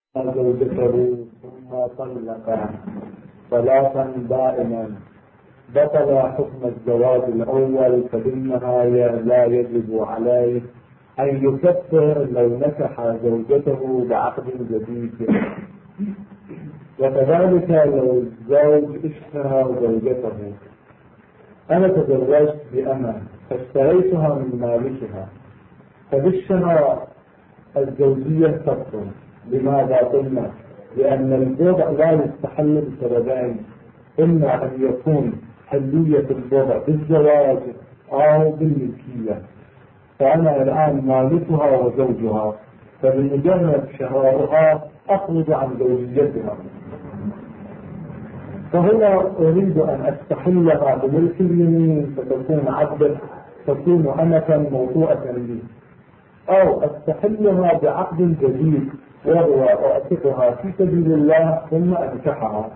زوجته ثم طلق طلاقا دائما بطل حكم الزواج الأول، فإنها لا يجب عليه أن يكفر لو نكح زوجته بعقد جديد. وكذلك لو الزوج اشترى زوجته، أنا تزوجت بأمة فاشتريتها من مالكها، فبالشراء الزوجية تبطل. لماذا قلنا؟ لأن البضع لا يستحل بسببين: إما أن يكون حلية البضع بالزواج أو بالملكية، فأنا الآن مالكها وزوجها، فبمجرد شرائها أخرج عن زوجيتها، فهنا أريد أن أستحلها بملك اليمين فتكون عبدا، تكون أمة موضوعة لي، أو أستحلها بعقد جديد وهو أعتقها في سبيل الله ثم أنكحها.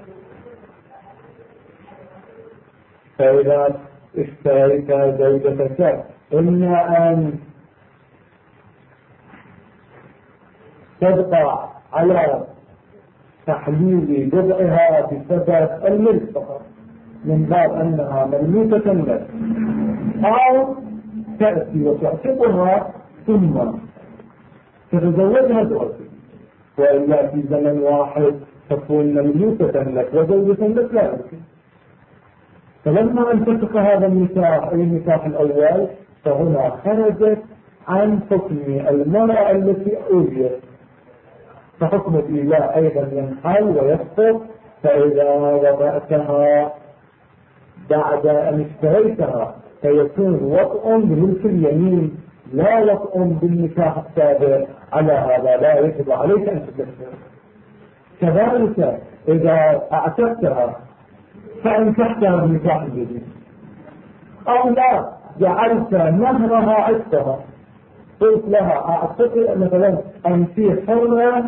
فإذا اشتريت زوجتك إما أن تبقى على تحليل بضعها بسبب الملك فقط من باب أنها مملوكة لك، أو تأتي وتعتقها ثم تتزوجها زوجك، وإلا في زمن واحد تكون مملوكة لك وزوجة لك لا يمكن. فلما أنتفق هذا النكاح أي النكاح الأول، فهنا خرجت عن حكم المرأة التي أوجدت، فحكم الإله أيضا ينحل ويسقط. فإذا وضعتها بعد أن اشتريتها فيكون وطء بملك اليمين لا وطء بالنكاح السابق، على هذا لا يجب عليك أن تكفر. كذلك إذا أعتقتها فأنكحتها بالنكاح الجديد، أو لا جعلت مهرها عتقها، قلت لها أعتقد مثلا أنت حرة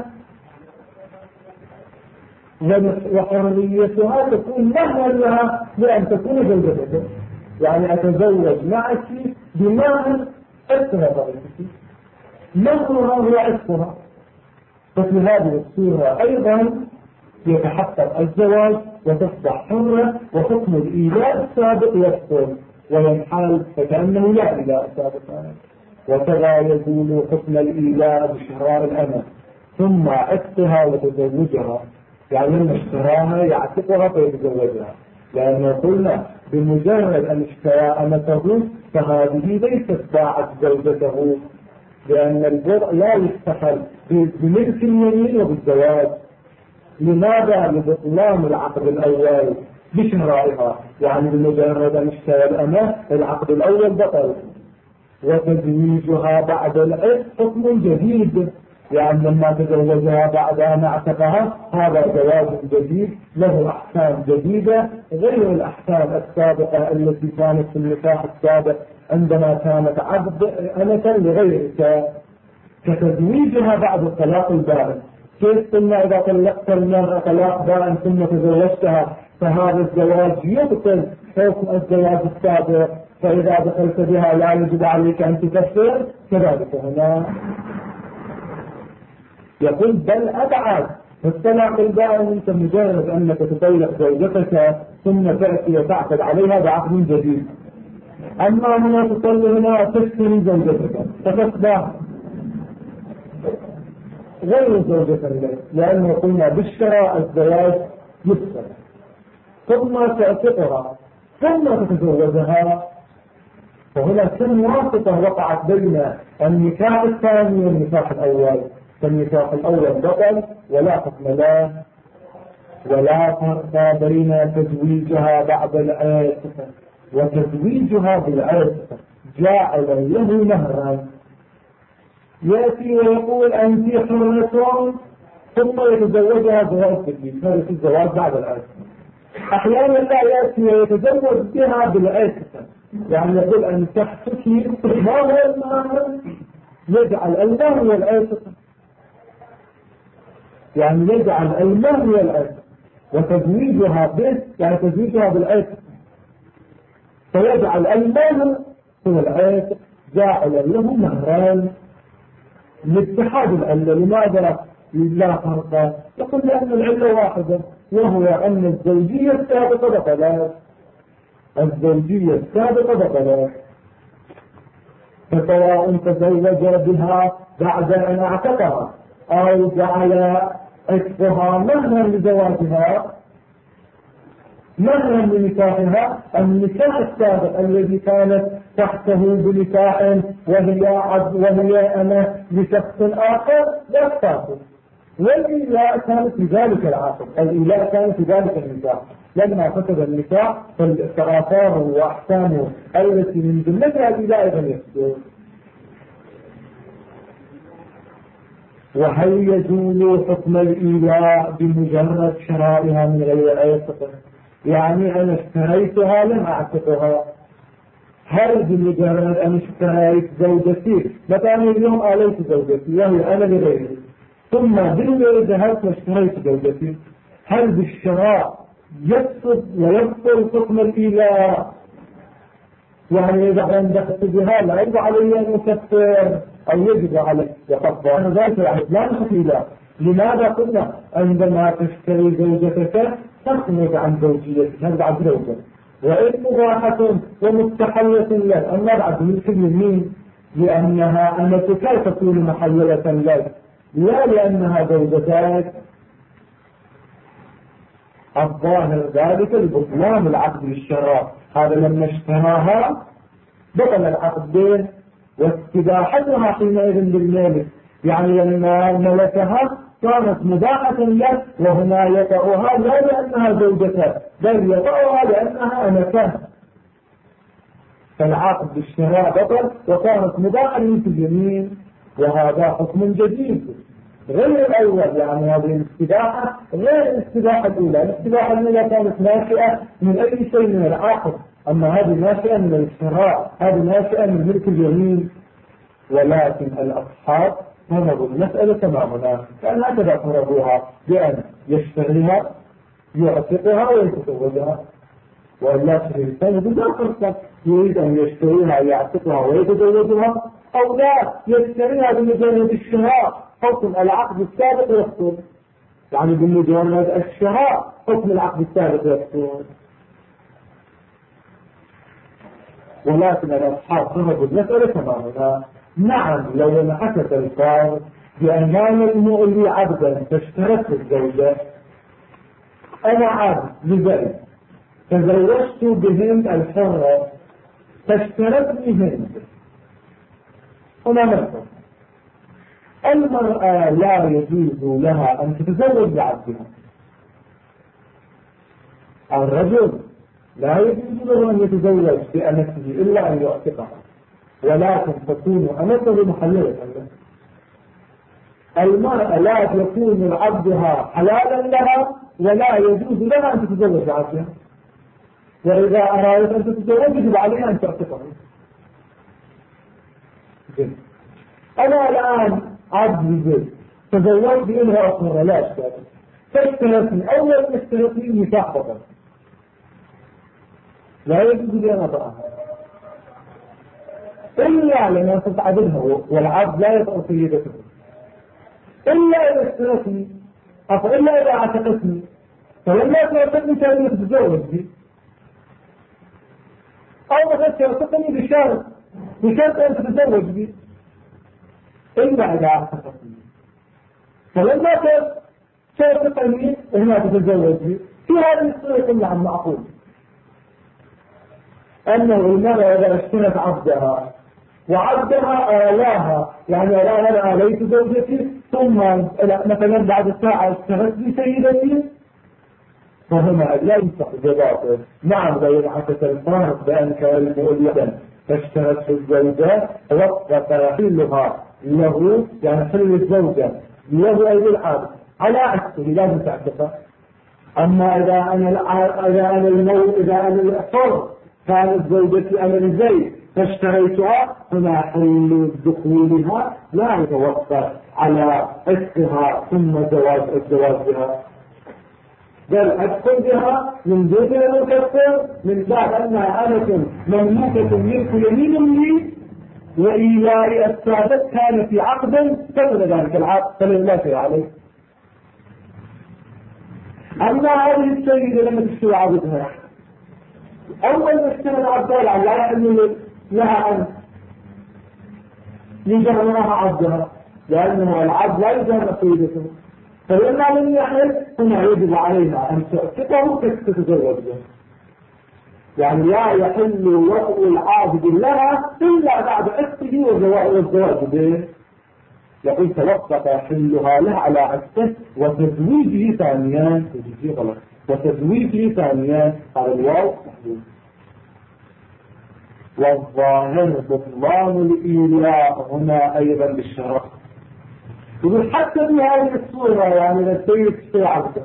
وحريتها تكون مهرا لها لأن تكون زوجتك، يعني أتزوج معك بمهر عتقها ضريبتي، مهرها هو عتقها. ففي هذه الصورة أيضا يتحقق الزواج وتصبح حرة، وحكم الإيلاء السابق يبطل وينحل فكأنه لا إيلاء سابق. وكذا يزول حكم الإيلاء بشراء الأمة ثم عتقها وتزوجها، يعني لما اشتراها يعتقها فيتزوجها، لأنه قلنا بمجرد أن اشترى أمته فهذه ليست باعت زوجته، لأن البضع لا يستحل بملك اليمين وبالزواج. لماذا؟ لبطلان العقد الأول بشرائها، يعني بمجرد أن اشترى الأمة العقد الأول بطل. وتزويجها بعد العتق حكم جديد، يعني لما تزوجها بعد أن اعتقها هذا زواج جديد له أحكام جديدة غير الأحكام السابقة التي كانت في النكاح السابق عندما كانت عبد أمة لغيرك، كتزويجها بعد الطلاق البائن. كيف قلنا إذا طلقت المرأة طلاق بائن ثم تزوجتها فهذا الزواج يبطل حكم الزواج السابق، فإذا دخلت بها لا يجب عليك أن تكفر. كذلك هنا يقول بل أبعد، فالطلاق البائن أنت مجرد أنك تطلق زوجتك ثم تأتي وتعقد عليها بعقد جديد. أما هنا تطلق هنا تشتري زوجتك فتصبح غير زوجة لك، لأنه قلنا بالشراء الزواج يفسد، ثم تعتقها ثم تتزوجها. فهنا كم واسطة وقعت بين النكاح الثاني والنكاح الأول، فالنكاح الأول بطل ولا حكم له، ولا فرق بين تزويجها بعد العتق وتزويجها بالعتق جاعل له مهرا. يأتي ويقول أنت حرة ثم يتزوجها زواج جديد، هذا في الزواج بعد العتق. أحيانا لا يأتي ويتزوج بها بالعتق، يعني يقول أن تحتك ما هو المهر، يجعل المهر والعتق، يعني يجعل المهر والعتق، وتزويجها به يعني تزويجها بالعتق، فيجعل المهر والعتق جاعل له مهران لاتحاد العلة. لماذا؟ لا فرق؟ يقول لأن العلة واحدة، وهو أن الزوجية السابقة بطلت. الزوجية السابقة بطلت، فسواء تزوج بها بعد أن اعتقها أو جعل عتقها مهرا لزواجها، مهرا لنكاحها، النكاح السابق الذي كانت تحته بنكاح وهي أنا لشخص آخر لا تفاسد، والإيلاء كانت في ذلك العقد، الإيلاء كانت في ذلك النكاح. لما فسد النكاح فالآثار وأحكامه التي من جملتها الإيلاء أيضا يفسد. وهل يزول حكم الإيلاء بمجرد شرائها من غير عتق؟ يعني أنا اشتريتها لم أعتقها، هل بمجرد أن اشتريت زوجتي مثلا اليوم آليت زوجتي وهي أنا لغيري، ثم بالليل ذهبت واشتريت زوجتي، هل بالشراء يفسد ويبطل حكم الإيلاء؟ يعني إذا أندخت بها لا يجب علي أن أكفر أو يجب علي يقضى أنا ذلك لا نحكي. لماذا قلنا عندما تشتري زوجتك تخرج عن زوجيتك، هذا بعد زوجة، وإن مباحة ومستحلة لك، أما بعد ملك اليمين لأنها أمتك تكون محللة لك لا لأنها زوجتك. الظاهر ذلك لبطلان العقد بالشراء، هذا لما اشتراها بطل العقد واستباحتها حينئذ بالمالك، يعني لما ملكها كانت مباحة لك وهنا يطأها لا لأنها زوجته بل يطأها لأنها أمته، فالعقد بالشراء بطل وكانت مباحة في اليمين، وهذا حكم جديد غير الأول. يعني هذه الاستباحة غير الاستباحة الأولى، الاستباحة الأولى كانت ناشئة من أي شيء من العقد، أما هذه ناشئة من الشراء، هذه ناشئة من ملك اليمين. ولكن الأصحاب فرضوا المسألة كما هنا، كان هكذا فرضوها بأن يشتريها يعتقها ويتزوجها، ولا الإنسان بدون فرصة يريد أن يشتريها يعتقها ويتزوجها أو لا يشتريها بمجرد الشراء، حكم العقد السابق يحصل، يعني بمجرد الشراء حكم العقد السابق يحصل. ولكن الأصحاب فرضوا المسألة كما هنا. نعم لو انعكس الفرض بأن كان المؤلي عبدا فاشترت الزوجة، أنا عبد لزيد تزوجت بهند الحرة فاشترتني هند، هنا مثلا المرأة لا يجوز لها أن تتزوج بعبدها، الرجل لا يجوز له أن يتزوج بأمته إلا أن يعتقها، ولكن تكون أمته محللة له. المرأة لا يكون عبدها حلالا لها ولا يجوز لها أن تتزوج عبدها، وإذا أرادت أن تتزوج يجب عليها أن تعتقها. أنا الآن عبد زيد تزوجت بإمرأة أخرى لا أشترك، فاشترتني أول ما اشترتني نكاح بطل، لا يجوز لي أن أطأها إلا لما تتعبدها، والعبد لا يطأ سيدته إلا إذا اشترتني إلا إذا اعتقتني، فلما تعتقني كان تتزوج بي، أو مثلا تعتقني بشرط أن تتزوج بي إلا إذا اعتقتني، فلما تعتقني هنا تتزوج بي. في هذه الصورة كلها عن معقول أنه المرأة إذا اشترت عبدها وعبدها آلاها، يعني أنا آليت زوجتي ثم مثلا بعد ساعة اشترت لي سيدتي، فهنا لا ينصح جزاؤه. نعم لو انعكس الفارق بأن كان المؤلدا فاشترت الزوجة وقت تحلها له، يعني حل الزوجة له أي للعبد على عكسه لازم تعتقه. أما إذا أنا الحر كانت زوجتي أنا الزيت فاشتريتها، فما حل دخولها لا يتوقف على عتقها ثم الزواج بها، بل أدخل بها من دون المكفر من بعد أنها آلة مملوكة ملك يمين لي وإيلاء السابق كان في عقد فسد ذلك العقد فلا شيء عليه. أما هذه السيدة لما تشتري عبدها أول ما اشترى العبدال على أنه لها أن يجمعها عبدها لأنه العبد لا يجمع سيدته، فلما لم يحل هنا يجب عليها أن تعتقه تتزوج به. يعني لا يحل وطء العابد لها إلا بعد عتقه والزواج به. يقول توقف حلها له على عتقه وتزويجه ثانيا وتزويجه ثانيا على الواو محدود. والظاهر بطلان الإيلاء هنا أيضا بالشرط. يقول حتى بهذه الصورة يعني للسيد في عبده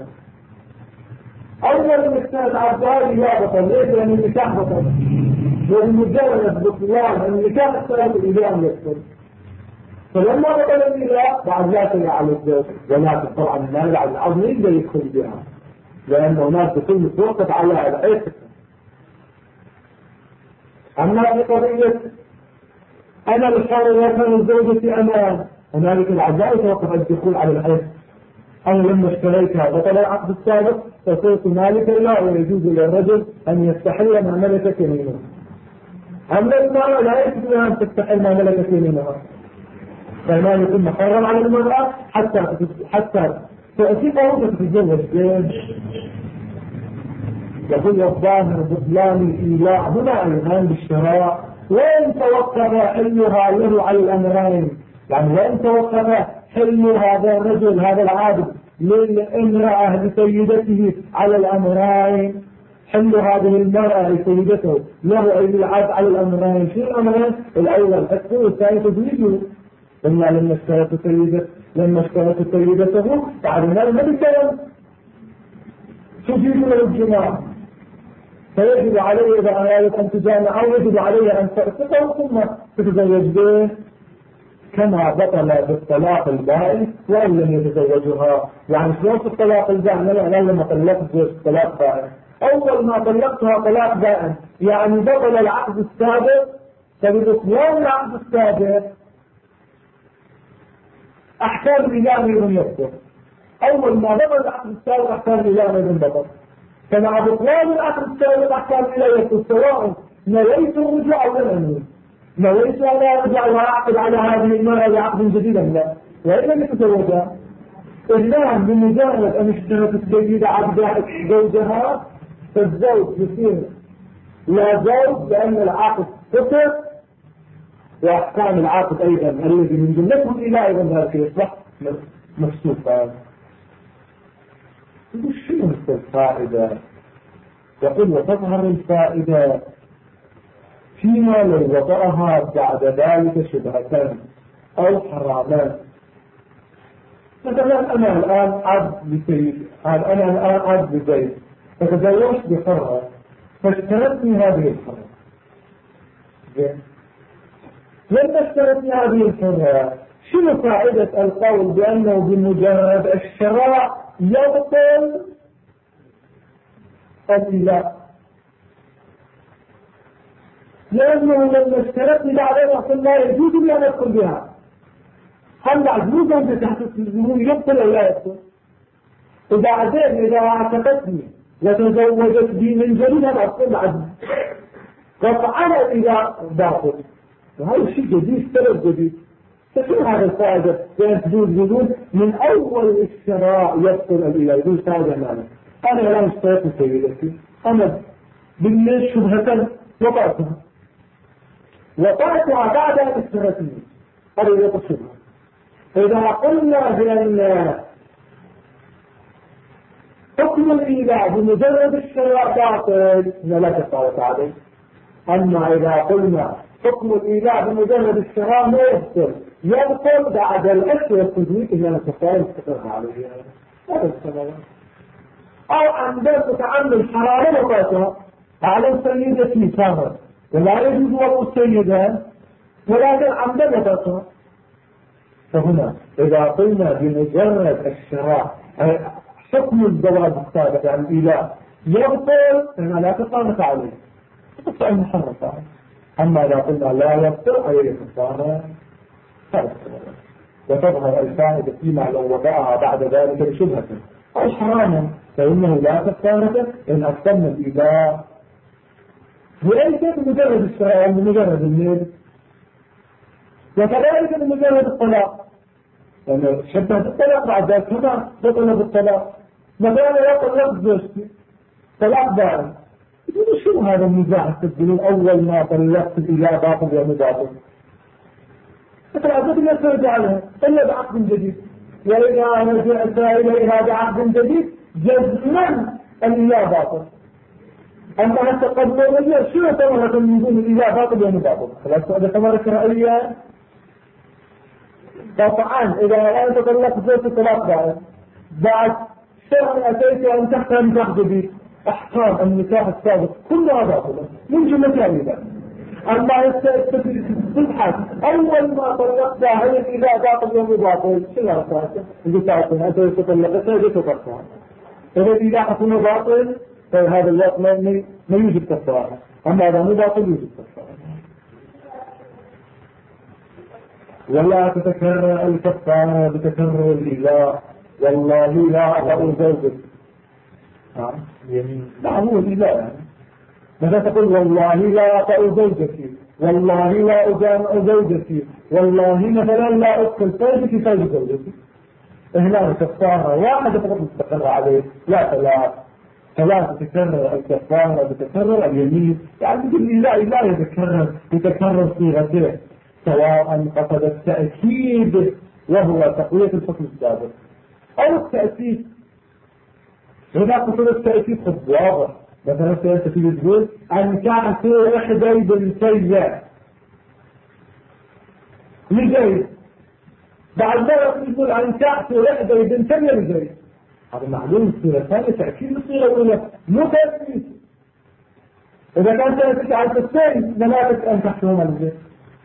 أول من السنة عبدها لا بطل. ليش؟ لأن النكاح بطل وبمجرد بطلان النكاح الثالث الإيلاء يكتب. فلما بطل الإيلاء بعد لا شيء على الزوج، ولكن طبعا المانع العظم يقدر يدخل بها لأن هناك تكون متوقف على العتق. أما في قضية أنا الحر وكان الزوجة أمان، هنالك العزاء توقف الدخول على العتق. أنا لما اشتريتها بطل العقد السابق فصرت مالكا لا ويجوز للرجل أن يستحل ما ملكت يمينه. أما المرأة لا يجوز أن تستحل ما ملكت يمينها، فالمال يكون محرم على المرأة حتى تأتيقه وتتزوج به. يقول الظاهر بطلان الإيلاء هنا أيضا بالشراء. وإن توقف حلها له على الأمرين، يعني وإن توقف حل هذا الرجل هذا العابد للامرأة لسيدته على الأمرين، حل هذه المرأة لسيدته له أي العابد على الأمرين. شو الأمرين؟ الأول الحق والثاني تزويجه. إما لما اشترت سيدته بعد ما بكلم تجيب له الجماع، فيجب عليه إذا أرادت أن تجامع أو يجب عليه أن تعتقه ثم تتزوج به، كما بطل بالطلاق البائن وإن لم يتزوجها. يعني شلون في الطلاق البائن؟ أنا لما طلقت زوج طلاق بائن، أول ما طلقتها طلاق بائن يعني بطل العقد السابق. فبطلان العقد السابق أحكام الإله من يبطل. أول ما بطل العقد السابق أحكام الإله من بطل. فمع بطلان العقد السابق أحكام الإله يبطل سواء نويت الرجوع أو لم أنوي. نويت أن أرجع وأعقد على هذه المرأة بعقد جديد لا، وإن لم يتزوجها إلا بمجرد أن اشترت السيدة عبد زوجها فالزوج يصير لا زوج لأن العقد فسد، وأحكام العقد أيضا الذي من جملته الإله أيضا ذلك يصبح مفسوقا. يقول شنو الفائدة؟ يقول وتظهر الفائدة فيما لو وضعها بعد ذلك شبهة أو حراما. مثلا أنا الآن عبد لسيد، أنا الآن عبد لزيد، فتزوجت بحرة فاشترتني هذه الحرة. لما اشترتني هذه الحرة شنو فائدة القول بأنه بمجرد الشراء يبطل الإله؟ لأنه لما اشترتني بعدين أقول لا يجوز لي أن أدخل بها. هل يجوز أن تحتسبه يبطل أو لا يبطل؟ وبعدين إذا اعتقدني وتزوجت بي من جديد أنا أقول عزيز قطعا إذا باطل، وهذا شيء جديد سبب جديد. فشو هذا الفائدة؟ بأن تجوز بدون من أول الشراء يبطل الإله يجوز فائدة معنى. أنا لا اشتريت سيدتي، أنا بالليل شبهة وطاعتها بعد أن اشترتني، هذا يقصدها. إذا قلنا بأن حكم الإيلاء بمجرد الشراء باطل لا تفاوت عليه. أما إذا قلنا حكم الإيلاء بمجرد الشراء ما يبطل بعد الأكل والتزويج إلا تفاوت عليه. هذا السبب. أو عندما تتعمل حرارة وطاعتها على سيدتي سامر ولا يجوز وضع السيدان ولكن عمدا وطاعتها. فهنا إذا قلنا بمجرد الشراء حكم الزواج السابق عن الإله يبطل فإنها لا تطلق عليه، تطلق المحرمة عليه. أما إذا قلنا لا يبطل عليه كفارة وتظهر الفائدة فيما لو وضعها بعد ذلك بشبهة أو حراما فإنه لا كفارة إن أقسمنا الإباء وليس بمجرد الشرائع بمجرد الميل وكذلك بمجرد الطلاق لأنه شبه الطلاق بعد ذلك كما بطل بالطلاق مثلا يطلق زوجتي طلاق بارد يقول شو هذا النزاع التسجيل أول ما طلقت الإله باطل يا مباطل فالعدد لا ترجع لها إلا بعقد جديد وإذا رجعت إليها بعقد جديد جزما الإله باطل أما حتى قبل الرجع شو ثمرة من دون الإله باطل يا مباطل خلاص هذا ثمرة رأيها قطعا إذا أنت طلقت زوجتي طلاق بارد بعد شهر أتيت أن تحكم نكاح جديد أحكام النكاح السابق كلها باطلة من جملة هذه أما تبحث أول ما طلقتها هي إذا باطل يوم باطل شو الأساس؟ اللي تعرفون أنت تطلقتها هي تطلقتها إذا حكم باطل فهذا الوقت ما يوجد كفارة أما إذا مو باطل يوجد كفارة ولا تتكرر الكفارة بتكرر الإله والله لا أطأ زوجك لا هو الإله يعني ماذا تقول والله لا أطأ زوجتي والله لا أجامع زوجتي والله مثلا لا أدخل زوجتي فوق زوجتي هنا الكفارة واحدة فقط مستقرة عليه لا ثلاثة تتكرر الكفارة بتكرر اليمين يعني بيقول لا يتكرر صيغته سواء قصد التأكيد وهو تقوية الحكم السابق أو التأكيد إذا قصد التأكيد خذ واضح مثلا أنت تيجي تقول أنكحت إحدى بنتي لزيد بعد ذلك تقول أنكحت إحدى بنتي لزيد هذا معلوم الصيغة الثانية تأكيد الصيغة الأولى مو تأكيد إذا كان تأكيد على الثاني بناتك أنكحتهما لزيد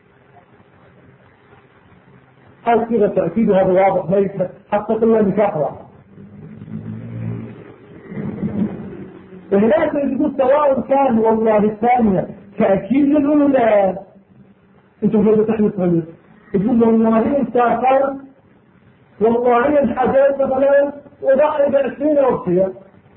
هذا صيغة تأكيد وهذا واضح ليس حتى قلنا نكاح واحد هناك يقول سواء كان والله الثانية تأكيد للأولى انتم جايبوا تحدث غلط يقول والله انت فرق والله الحاجات مثلا وضعي ب20 أوصية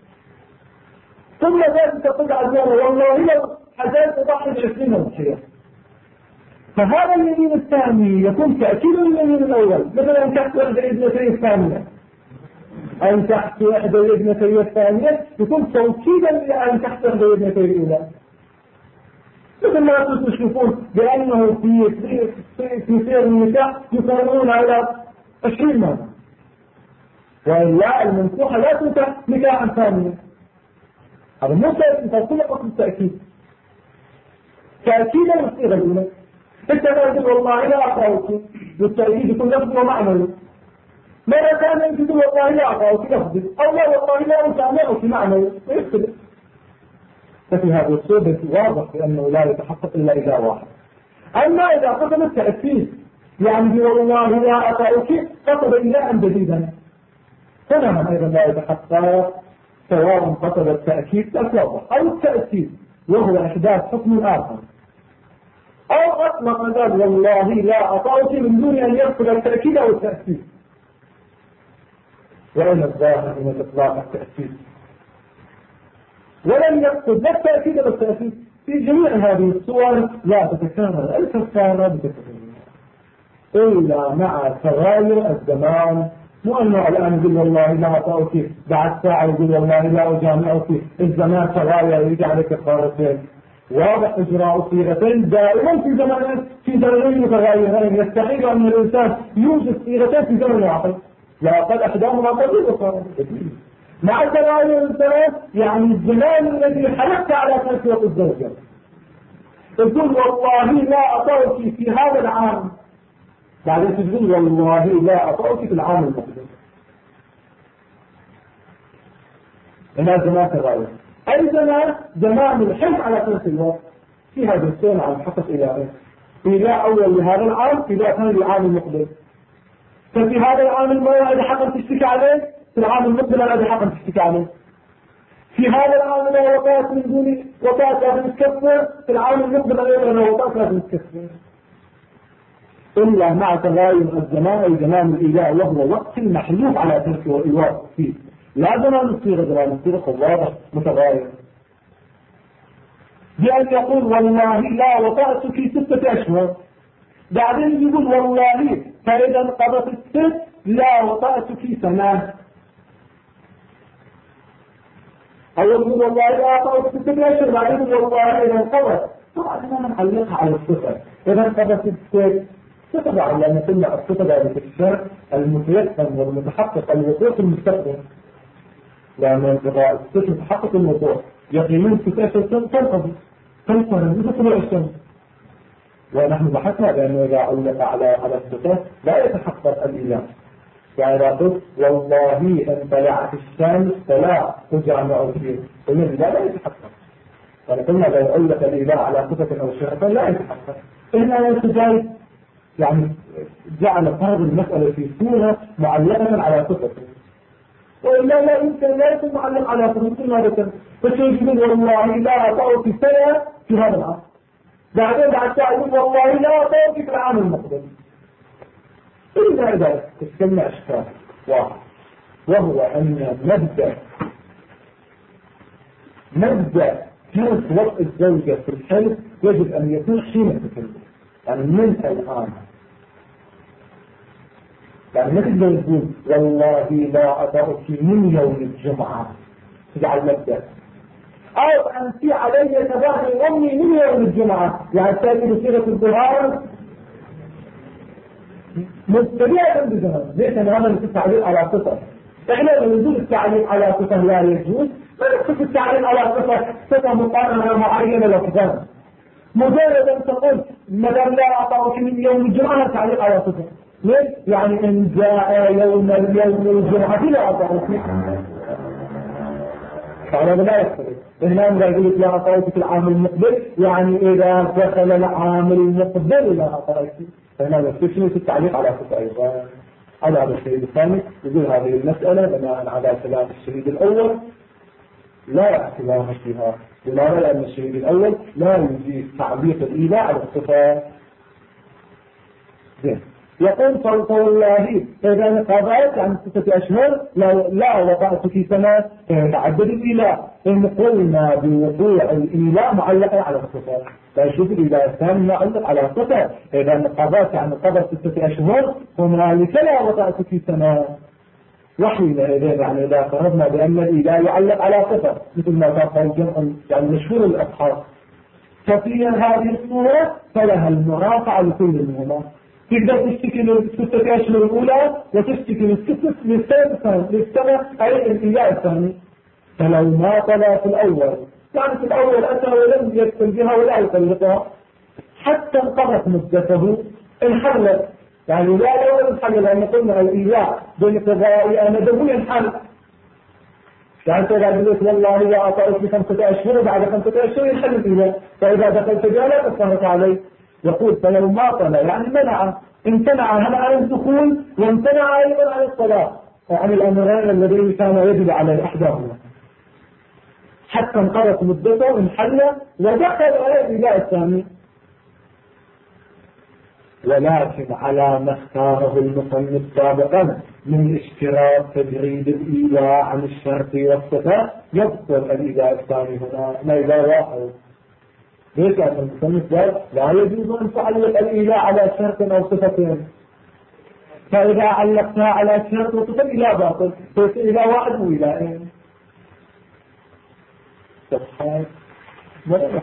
ثم ذلك تقول عزيزنا والله لو حاجات وضعي ب20 أوصية فهذا اليمين الثاني يكون تأكيد لليمين الأول مثلا أن تحت إحدى ابنتي الثانية أن تحت إحدى ابنتي الثانية يكون توكيدا لأن تحت إحدى ابنتي الأولى مثل ما تشوفون بأنه في سير النكاح يقررون على 20 مرة وإلا المنكوحة لا تنكح نكاحا ثانيا هذا مو تأكيد كل قسم التأكيد تأكيدا للصيغة الأولى انت لا تقول والله لا أعطاك والتأكيد يكون لفظ ومعنى مرة ثانية انت تقول والله لا أعطاك لفظ أو لا والله لا أسامعك معنى ويختلف ففي هذه الصورة واضح بأنه لا يتحقق إلا إذا واحد أما إذا قسم التأكيد يعني والله لا أعطاك قصد إلى أن جديدا فنعم أيضا لا يتحقق سواء قصد التأكيد أو التأكيد وهو إحداث حكم آخر أو أطلق ذلك والله لا أطاعك من دون أن يقصد التأكيد أو التأكيد وأين الظاهر من إطلاق التأكيد ولم يقصد لا التأكيد ولا التأكيد في جميع هذه الصور لا تتكرر الكفارة بتكرر إلا مع تغير الزمان مو أنه الآن يقول والله لا أطاعك بعد ساعة يقول والله لا أجامعك الزمان تغير يجعل كفارتين واضح إجراء صيغتين دائما في زمنين متغيرين يستحيل أن الإنسان يوجد صيغتين في زمن واحد لا قد أحداهما قد الأخرى مع تغير الثلاث يعني الزمان الذي حلفت على تسوية الزوجة تقول والله لا أطاعك في هذا العام بعدين تقول والله لا أطاعك في العام المقبل هنا زمان تغير أي زمان الحلف على ثلاث الوقت في هذا السنة على حسب إلى أول لهذا العام إلى ثاني العام المقبل ففي هذا العام الموعد حقا تشتكي عليه في العام المقبل الذي حقا تشتكي عليه في هذا العام لا وفاة من دون وفاة لازم تكفر، في العام المقبل أيضا وفاة لازم تكفر، إلا مع تغاير الزمان أي زمان الإيلاء وهو وقت محلوف على ترك الوقت فيه، لا زمان الصيغة زمان الصيغة واضح متغاير، بأن يقول والله لا وطأتك 6 أشهر، بعدين يقول والله فإذا انقضت الست لا وطأتك سنة، أو يقول والله لا وطأتك 6 أشهر، بعدين يقول والله إذا انقضت. طبعا ما نعلقها على الصفة، إذا انقضت الست ستضع لأن كل الصفة ذلك الشرع المتيقن والمتحقق الوقوع في المستقبل، لأن الصفة متحقق الوقوع يقيمون 6 أشهر تنقضي مثل الشمس. ونحن بحثنا بأنه إذا علق على الصفات لا يتحقق الإله، يعني إذا قلت والله إن طلعت الشمس فلا تجمع فيه، قلنا الإله لا يتحقق، ولكن إذا علق الإله على صفة أو شرطة لا يتحقق. إنما يتجاوز يعني جعل هذه المسألة في صورة معلقة على صفة، وإلا لا يمكن لا يكون معلق على صفة ما ذكر، فشيء يقول والله لا أطأ في سنة في هذا العام، بعدين بعد ساعة يقول والله لا أطأ في العام المقبل. إلا إذا تسمى أشكال واحد، وهو أن نبدأ كانت وقت الزوجة في الحلف يجب أن يكون حين التكلم، يعني من الآن، يعني ما تقدر تقول والله لا أطأك من يوم الجمعة تجعل مبدأ، أو أنت علي تباهي أمي من يوم الجمعة، يعني تأتي بصيغة الظهار مبتدئة بزمن. ليس هذا التعليق على صفة، إحنا لو يجوز التعليق على صفة لا يجوز، ما نقصد التعليق على صفة مقارنة معينة لصفة، مجرد أن تقول مدام لا أطأك من يوم الجمعة التعليق على صفة. ليش؟ يعني إن جاء يوم الجمعة لا أطأك، فهذا لا يختلف. هنا إذا قلت لا أطأك في العام المقبل، يعني إذا دخل العام المقبل لا أطأك، فهنا يستشمل التعليق على صفة أيضا. على هذا الشهيد الثاني يقول هذه المسألة بناء على كلام الشهيد الأول لا اعتبار فيها، لماذا؟ لأن الشهيد الأول لا يجيز تعليق الإيلاء على الصفة. يقول فوالله إذا قضيت عن 6 أشهر لا وقعت في سنة تعدد الإيلاء، إن قلنا بوقوع الإيلاء معلقة على الصفة، فيشوف الإيلاء الثاني معلق على الصفة. إذا قضيت عن قضاء 6 أشهر هنالك لا وقعت في سنة، وحينئذ يعني إذا فرضنا بأن الإيلاء يعلق على صفة مثل ما قال الجمع يعني مشهور الأصحاب، ففي هذه الصورة فلها المرافعة لكل منهما، تقدر تشتكي للستة أشهر الأولى وتشتكي للسنة أي الإيلاء الثاني. فلو ما طلع في الأول، يعني في الأول أتى ولم يدخل بها ولا يطلقها حتى انقضت مدته انحلت، يعني لا لو انحل، لأن قلنا الإيلاء بانقضاء أنا دموي انحل، يعني أنت إذا قلت والله لا أطأك ب5 أشهر وبعد 5 أشهر ينحل الإيلاء، فإذا دخلت بها لا تصرف عليه. يقول فلو ما طلع يعني امتنع عن الدخول وامتنع أيضا عن الصلاة، عن الأمرين الذين كان يجب على إحداهما، حتى انقضت مدته انحل ودخل على الإيلاء الثاني. ولكن على ما اختاره المصنف سابقا من اشتراط تجريد الإيلاء عن الشرط والصفة يبطل الإيلاء الثاني هنا ما إذا واحد. ليش؟ لأن المصنف قال لا يجوز أن تعلق الإيلاء على شرط أو صفتين، فإذا علقتها على شرط وصفة إيلاء باطل، فإذا إيلاء واحد وإيلاءين. سبحان الله.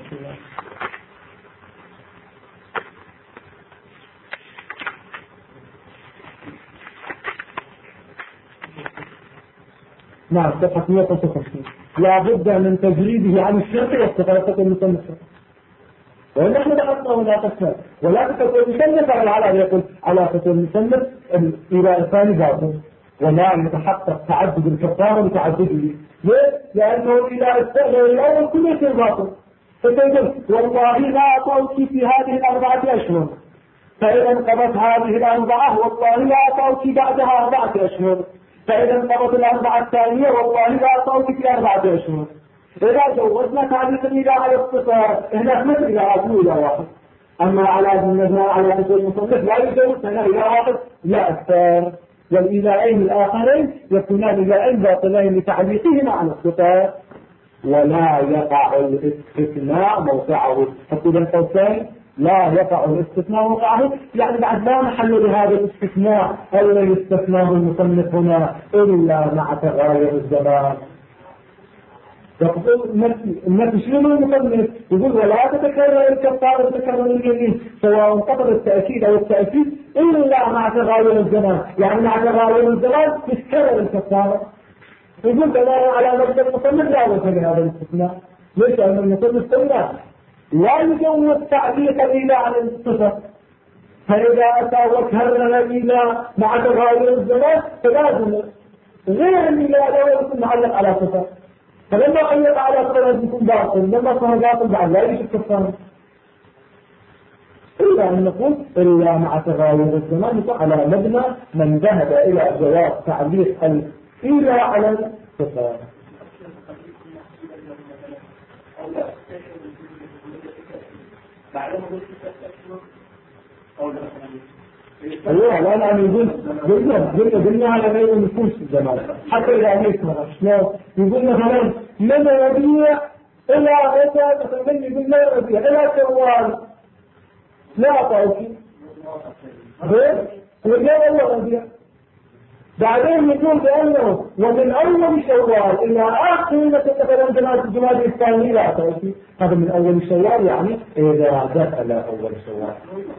نعم صفحة 156 لا بد من تجريده عن الشرط والصفات المصنفة، ونحن بحثنا وناقشنا، ولا تكون المصنف على هذا يقول علاقة المصنف الإيلاء الثاني باطل ولا يتحقق تعدد الكفارة وتعدده. ليه؟ لأنه الإيلاء الأول كله شيء باطل، فتقول والله لا أطأك في هذه 4 أشهر، فإذا انقضت هذه 4 والله لا أطأك بعدها 4 أشهر، فإذا انقضت 4 الثانية والله لا أطأك في 4 أشهر، إذا زودنا تعليق الإله على الاختصار هناك مثل إلهات مو إله واحد. أما على حسب المصنف لا يجوز هنا إله واحد لا أكثر، والإلهين الآخرين يكونان إلهين باطلين لتعليقهما على الاختصار، ولا يقع الاستثناء موقعه. فقد القوسين لا يقع الاستثناء موقعه، يعني بعد لا محل لهذا الاستثناء أو لا يستثناه المصنف هنا إلا مع تغاير الزمان. يقول النفي شنو المصنف؟ يقول ولا تتكرر الكفارة وتتكرر اليمين سواء قبل التأكيد أو التأكيد إلا مع تغاير الزمان، يعني مع تغاير الزمان تتكرر الكفارة. يقول دلالة على مجد المصنف لا وجه لهذا الاستثناء. ليش؟ لأن المصنف قلنا لا يجوز تعليق الإله على الصفة، فإذا أتى وكرر الإله مع تغاير الزمان فلازم غير الإله لا يكون معلق على صفة، فلما علق على صفة لازم يكون باطل، لما صار باطل بعد لا يجب كفارة. إلا أن نقول إلا مع تغاير الزمان على مبنى من ذهب إلى جواز تعليق الإله على الصفة. ايوه لا لا يقول قلنا على غير النفوس في الزمان حتى اذا نسمع شلون يقول مثلا من ربيع الى غدا مثلا يقول من ربيع الى شوال لا طاوكي وجاء الله ربيع بعدين يقول بانه ومن اول شوال الى اخر مثلا جماد الثاني لا طاوكي. هذا من اول شوال يعني اذا دخل اول شوال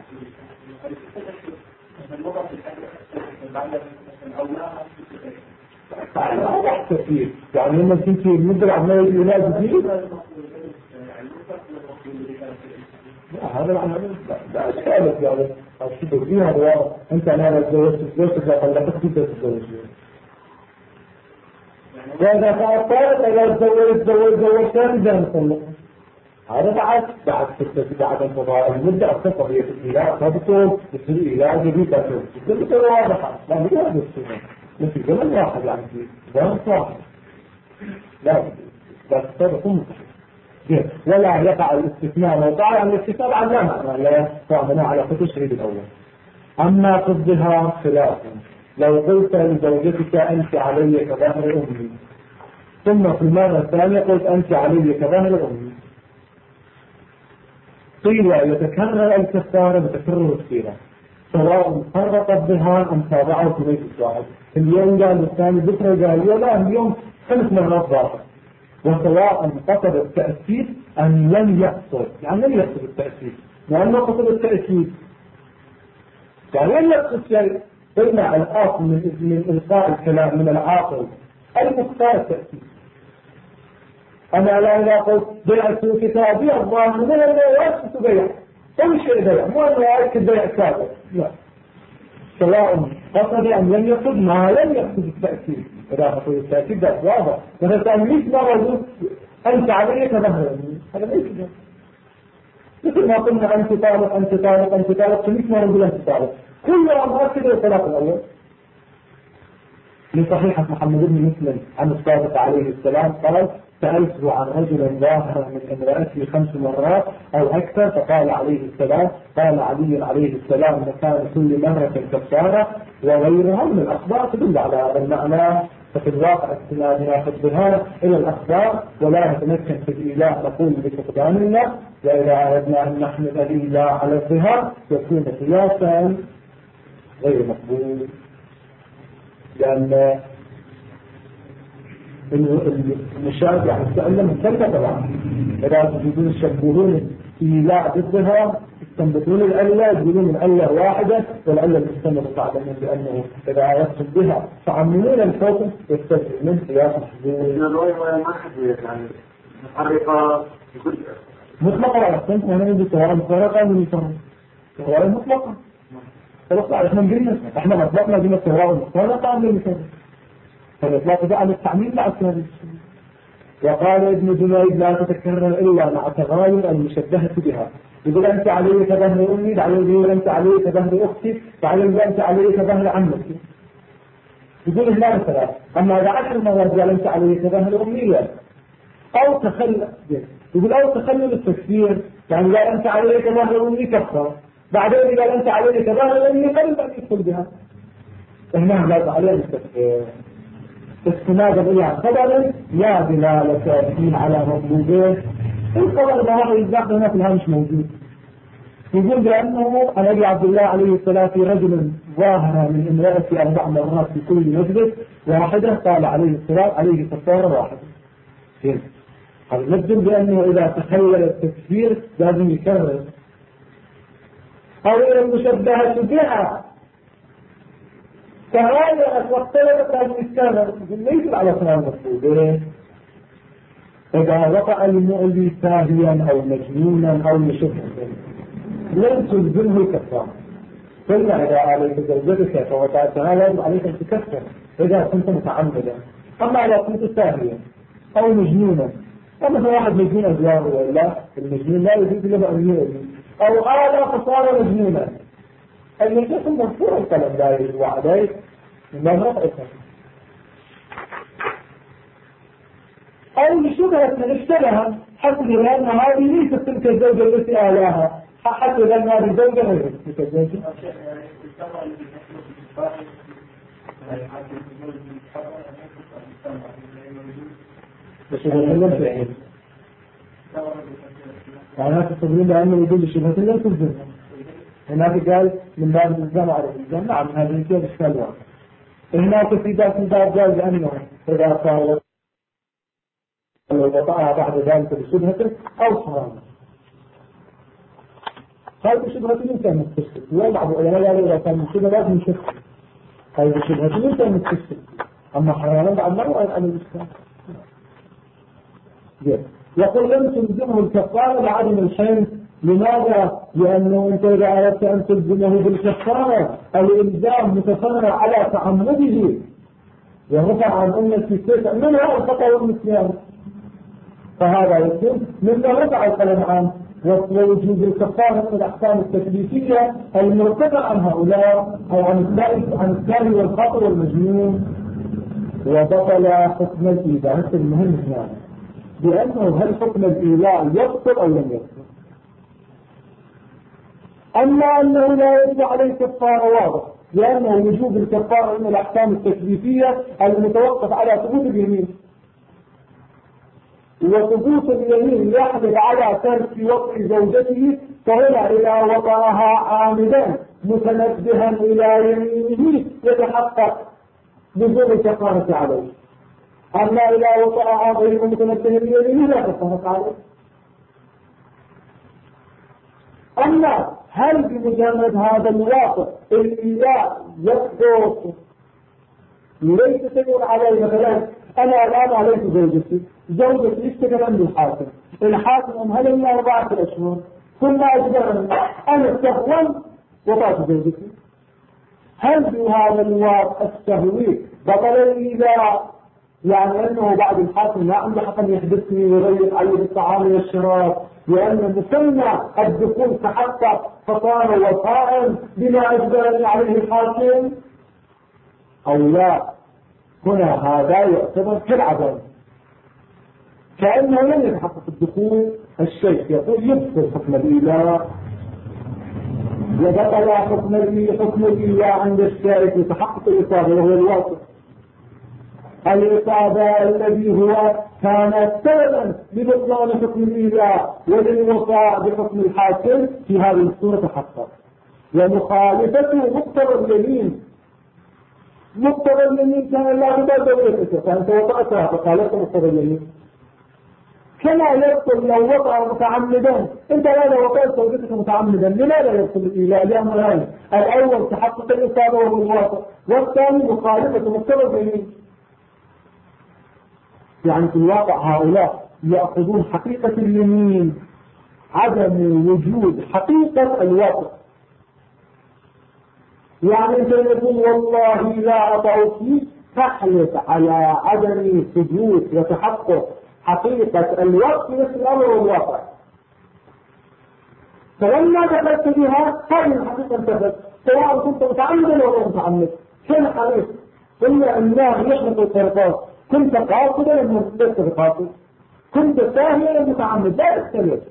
هذا كثير يعني لما كنت مدرع عمال العلاج فيه هذا معنى لا اشكالك يعني الشيء فيها هو انت انا تزوجت لا طلقت كيف تتزوج واذا فاطرت اذا تزوج ثاني ده نطلق. هذا بعد انقضاء المدة الصفة هي الإله تبطل بتصير إله جديد تبطل كل شيء واضحة لا مش هذا السنة مثل زمن واحد يعني في زمن واحد لا تبطل ولا يقع الاستثناء موقع يعني الاستثناء علامة لا يقع على خط الشهيد الأول. أما ضدها خلاف لو قلت لزوجتك أنت علي كظهر أمي ثم في المرة الثانية قلت أنت علي كظهر أمي قيل يتكرر الكفارة بتكرر السيرة سواء فرقت بها أم تابعه في بيت واحد. اليوم قال الثاني بكرة قال لا اليوم 5 مرات ضاغط. وسواء قصد التأكيد أم لم يقصد يعني لم يقصد التأكيد لأنه قصد التأكيد يعني لم يقصد شيء. قلنا الأصل من إلقاء الكلام من العاقل المختار التأكيد. أنا لا قلت بيعت كتابي الظاهر من الروايات تبيع كل شيء بيع مو أنه يأكد بيع كتابه لا سواء قصد أم لم يقصد ما لم يقصد التأكيد. إذا قصد التأكيد ده واضح مثلا 100 مرة يقول أنت علي كظهر هذا ليس كذا مثل ما قلنا أنت طالق أنت طالق أنت طالق 100 مرة يقول أنت طالق كل أمر كده الطلاق الأول. من صحيحة محمد بن مسلم عن الصادق عليه السلام قال سألته عن رجل ظاهر من امرأته 5 مرات أو أكثر فقال عليه السلام قال علي عليه السلام مكان كل مرة كفارة وغيرها من الأخبار تدل على هذا المعنى. ففي الواقع استنادنا في الظهار إلى الأخبار ولا نتمكن في الإله نقول بفقدان الله. وإذا أردنا أن نحمل الإله على الظهار يكون قياسا غير مقبول لأن المشاهد يعني تسألنا من كلمة طبعا إذا تجدون تشبهون إله بالظهار تستنبطون الألة يقولون الألة واحدة والألة المستمرة تعلمون بأنه إذا أردتم بها تعملون الحكم يستجد من قياس الحدود. الرواية ما حديث يعني محرقة مطلقة على الصنف هنا يجب سواء مفرقة من يسمى سواء مطلقة خلاص احنا قلنا احنا مطلقنا قلنا سواء مفرقة من يسمى فالإطلاق ده على التعميل مع الثاني. وقال ابن جنيد لا تتكرر إلا مع تغاير المشبهة بها. يقول أنت علي كظهر أمي بعدين يقول أنت علي كظهر أختي بعدين يقول أنت علي كظهر عمتي. يقول هنا مثلا أما إذا 10 مرات قال أنت علي كظهر أمي أو تخلل، يقول أو تخلل التكفير، يعني لا أنت عليك كباهر وإني كفر، بعدين إذا أنت عليك كباهر وإني قلب أن يدخل بها. هنا لا عليه التكفير استنادا إلى خبر لا دلالة فيه على مطلوبين. الخبر ده هذا الزاق هنا في الهامش موجود. يقول بأنه عن أبي عبد الله عليه السلام في رجل ظاهر من امرأة 4 مرات في كل مجلس واحدة، قال عليه السلام عليه كفارة واحدة. هذا نجم بأنه إذا تخيل التكفير لازم يكرر. أو إلى المشبهة بها تغيرت واختلفت لازم يتكرر، ليس على كلام مفروض. إذا وقع المؤذي ساهيا أو مجنونا أو مشبها لن تلزمه الكفارة. قلنا إذا عليك زوجتك فوقعتها لازم عليك أن تكفر إذا كنت متعمدا. أما إذا كنت ساهيا أو مجنونا، أما واحد مجنون أزواره ولا المجنون لا يجوز له أن يؤذي، أو هذا فصار مجنونا، المجنون مرفوع الكلام لا يجوز عليه ما رفع الكلام. أو لشبهة من اشتبه حسب لأن هذه ليست تلك الزوجة التي آلاها، حتى لأن هذه الزوجة غير تلك الزوجة. بس هذا لم تحل. يعني تقولون بأنه يقول الشبهة لم تلزم. هناك قال من باب الإلزام على الإلزام، نعم هذا يمكن إشكال واحد. هناك في باب جاز أنه إذا صار وضعها بعد ذلك بشبهته أو حرام. هذه الشبهة الإنسان مستشفى، وبعض العلماء قالوا إذا كان الشبهة لازم يشفى. هذه الشبهة الإنسان مستشفى، أما حراما بعد ما رأى عن الإسلام. يقول لم تلزمه الكفارة لعدم الحنث. لماذا؟ لأنه أنت إذا أردت أن تلزمه بالكفارة الإلزام متفرع على تعمده ورفع عن أمة السيسة منها الخطأ والنسيان، فهذا يكون مما رفع القلم عنه. ووجود الكفارة من الأحكام التكليفية المرتفع عن هؤلاء أو عن الثاني والخطر والمجنون، وبطل حكم الإيلاء. هذا المهم هنا بأنه هل حكم الإيلاء يبطل أو لم يبطل. أما أنه لا يجب عليه كفارة واضح، لأنه وجوب الكفارة من الأحكام التكليفية المتوقف على ثبوت اليمين، وثبوت اليمين يحدث على ترك وطء زوجته، فهنا إذا وطأها عامدا متنبها إلى يمينه يتحقق لزوم الكفارة عليه. أما إذا وطأها غير متنبه إلى يمينه لا كفارة عليه. أما هل بمجرد هذا الواقع الإيلاء يسقط؟ ليس تقول علي مثلا أنا الآن عليك زوجتي اشتغل عند الحاكم أمهلني 4 أشهر ثم أجبرني أن استهون وطاعت زوجتي. هل بهذا الواقع التهويل بطل الإيلاء؟ يعني أنه بعد الحاكم لا عنده حق أن يحدثني ويغير عليه الطعام والشراب، لأن مسمى الدخول تحقق فصار وفاء بما أجبرني عليه الحاكم أو لا؟ هنا هذا يعتبر كالعدم، كأنه لم يتحقق الدخول. الشيخ يقول يبطل حكم الإيلاء، وبطل حكم الإيلاء عند الشارك لتحقق الإصابة وهو الواقع. الإصابة الذي هو كان سببا لبطلان حكم الإيلاء وللوفاء بحكم الحاكم في هذه الصورة تحقق. ومخالفته مقتضى اليمين، مقتضى اليمين كان لا تبقى زوجتك فأنت وطأتها فقالت مقتضى اليمين. كما يبطل لو وطأ متعمدا، انت لا وطأت زوجتك متعمدا، لماذا يبطل الإيلاء؟ لأمرين: الأول تحقق الإصابة وهو الواقع، والثاني مخالفة مقتضى اليمين. يعني في الواقع هؤلاء يأخذون حقيقة اليمين عدم وجود حقيقة الواقع. يعني انت يقول والله لا أطعك، تحلف على عدم ثبوت وتحقق حقيقة الوقت مثل الأمر والواقع. فلما دخلت بها هذه الحقيقة انتفت، سواء كنت متعمدا أو غير متعمد. كان حريص قلنا النار يحلق الفرقات، كنت قاصدا أم لست بقاصد؟ كنت ساهيا متعمد لا يختلف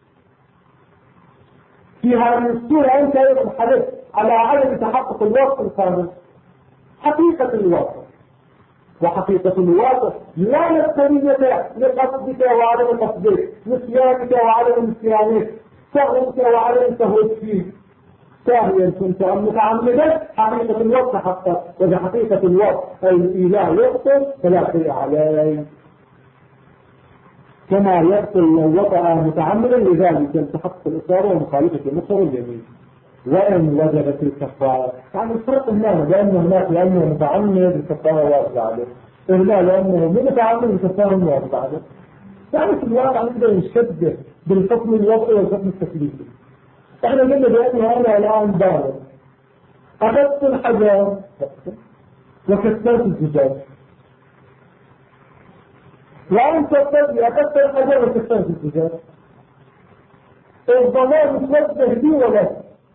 في هذه الصورة. أنت أيضا حدث على عدم تحقق الوصف الخامس حقيقة الوصف. وحقيقة الوصف لا نستمية لقصدك وعدم قصدك، نسيانك وعدم نسيانك، سهوك وعدم سهوك فيك. ساهيا كنت أم متعمدا حقيقة الوصف حقا، وبحقيقة الوصف أي الإله يقتل فلا شيء عليه، كما يقتل لو وقع متعمدا لذلك يستحق الإصرار ومخالفة المصر اليمين وإن وجبت الكفارة. يعني الفرق هنا لأنه متعمد الكفارة واجب عليه، إلا لأنه متعمد الكفارة واجب عليه. يعني في الواقع نقدر نشبه بالحكم الوضعي والحكم التكليفي. احنا قلنا بأنه أنا الآن بالغ أخذت الحجر وكسرت الزجاج، وأنت تبدي أخذت الحجر وكسرت الزجاج، الضمان متوجه لي ولا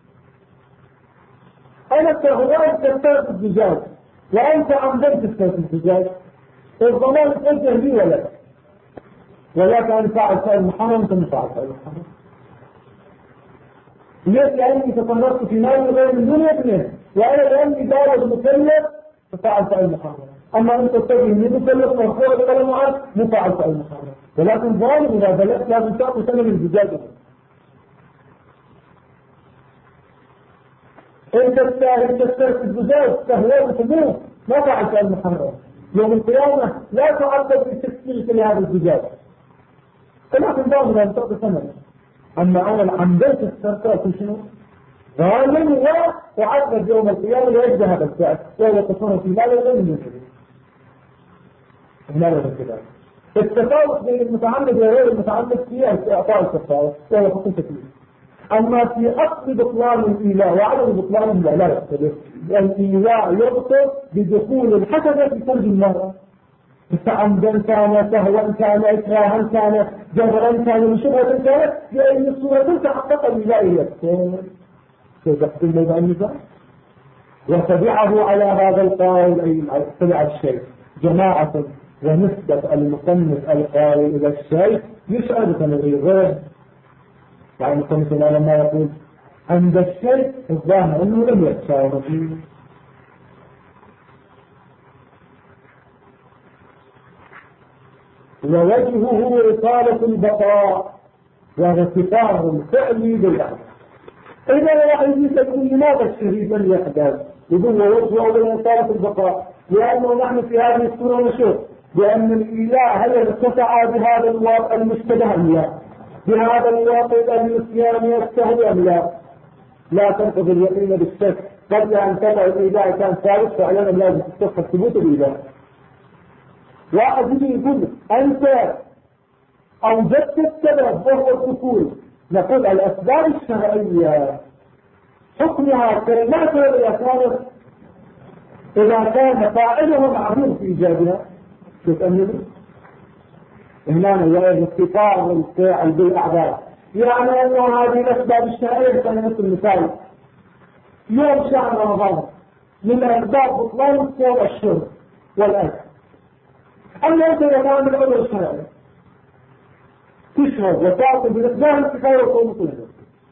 أنا كهوان كسرت الزجاج وأنت عمدت كسرت الزجاج، الضمان متوجه لي ولا ولك أن فعل فعل محرم أنت فعل فعل محرم. ليش؟ لأني تطلقت في مال غير من دون ابنه، وأنا لأني دارج مكلف ففعل فعل محرم. أما أنت تتجه من مكلف مرفوع بقلم معك مفعل فعل محرم، ولكن ظالم إذا بلغت لازم تعطي ثمن الزجاج. انت كسرت الزجاج سهوان تموت ما فعل فعل محرم. يوم القيامة لا تعذب بتكسير لهذا الزجاج، ولكن ظالم أن تعطي ثمن. أما أنا العمدت السرطة شنو؟ ظالم وعذب يوم القيامة ليجد هذا الفعل وهو تصنع في ماله غير من ذلك. ماله كذلك. التفاوت بين المتعمد وغير المتعمد في إعطاء التفاوت وهو حكم تكليف. أما في أصل بطلان الإيلاء وعدم بطلان لا يختلف. الإيلاء يبطل بدخول الحسنة في فرج المرأة، عمدا كان سهوا كان إكراها كان جبرا كان مشبهة كانت بأي الصورة تحقق الإيلاء تدخل موضع النزاع. وتبعه على هذا القائل أي تبع الشيء جماعة ونسبة المصنف القائل إلى الشيء يشعر كالغير. يعني المصنف لما يقول عند الشيء الظاهر أنه لم يتشاور فيه. ووجهه إطالة البقاء واغتفار الفعل بالعمل. إذا واحد يسأل لماذا الشهيد لم يحدث؟ يقول وجهه إطالة البقاء، لأنه نحن في هذه السورة نشوف بأن الإله هل ارتفع بهذا الواقع المشتبه أم لا؟ بهذا الواقع النسيان يستهل أم لا؟ لا تنقض اليقين بالشك. قبل أن تدع الإله كان ثابت فعلا لازم تستخدم ثبوت الإله. واحد يجي يقول أنت أوجدت السبب وهو الدخول، نقول الأسباب الشرعية حكمها كلمات إذا كان فاعله معروف في إيجابها. شوف أنه هنا الاستطاع والفعل بالأعداد، يعني أنه هذه الأسباب الشرعية كان مثل المثال يوم شهر رمضان من أسباب بطلان الصوم والشرب والأكل. أما أنت إذا كان من الأمر الشرعي تشهد وتعطي بالإقدام الكفاية وصوم مطلقا،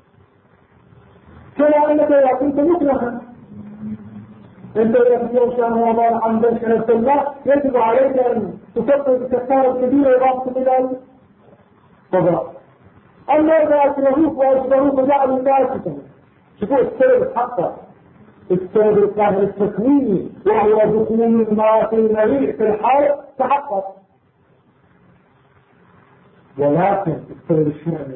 كما أنك إذا كنت مطلقا أنت إذا في يوم شهر رمضان عن ذلك نفس الله يجب عليك أن تفكر بكفارة كبيرة إضافة إلى القضاء. أما إذا أكرهوك وأجبروك جعلوا الناس شوفوا السبب حقا، السبب القاهر التكويني وهو دخول ما في المريء في الحال تحقق، ولكن السبب الشرعي